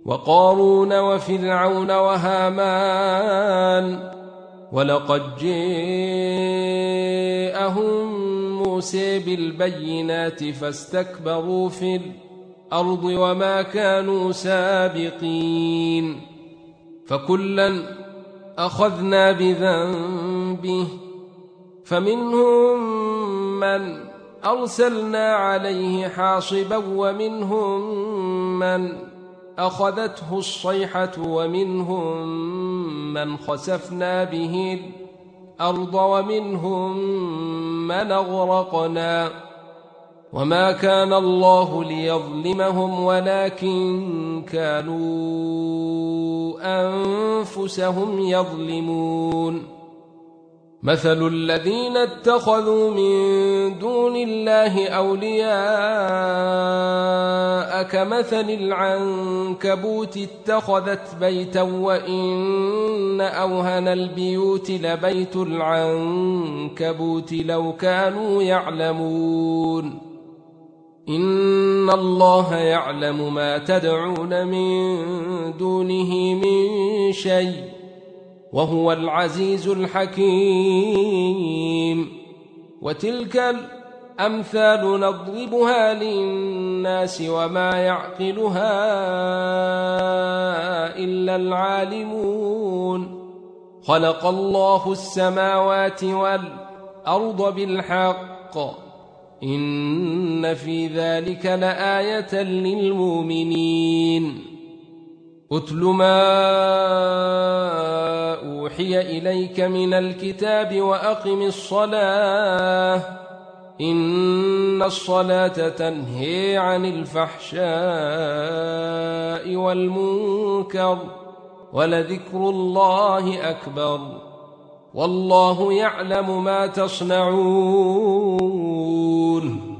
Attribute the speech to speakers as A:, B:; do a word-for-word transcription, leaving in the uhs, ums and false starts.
A: وقارون وفرعون وهامان ولقد جاءهم موسى بالبينات فاستكبروا في الأرض وما كانوا سابقين فكلا أخذنا بذنبه فمنهم من أرسلنا عليه حاصبا ومنهم من أخذته الصيحة ومنهم من خسفنا به الأرض ومنهم من أغرقنا وما كان الله ليظلمهم ولكن كانوا أنفسهم يظلمون مثل الذين اتخذوا من دون الله أولياء كمثل العنكبوت اتخذت بيتا وإن أوهن البيوت لبيت العنكبوت لو كانوا يعلمون إن الله يعلم ما تدعون من دونه من شيء وهو العزيز الحكيم وتلك الأمثال نضربها للناس وما يعقلها إلا العالمون خلق الله السماوات والأرض بالحق إن في ذلك لآية للمؤمنين أتل ما أوحي إليك من الكتاب وأقم الصلاة إن الصلاة تنهي عن الفحشاء والمنكر ولذكر الله أكبر والله يعلم ما تصنعون